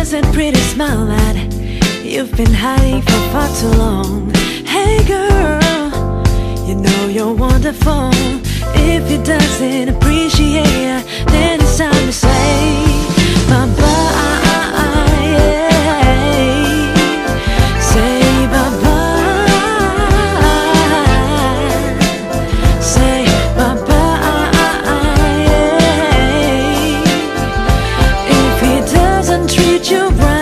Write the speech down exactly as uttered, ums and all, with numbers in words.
has that pretty smile that you've been hiding for far too long. Hey girl, you know you're wonderful. If he doesn't appreciate you, then it's time to say bye-bye. Say bye-bye. Say bye-bye. If he doesn't treat you right,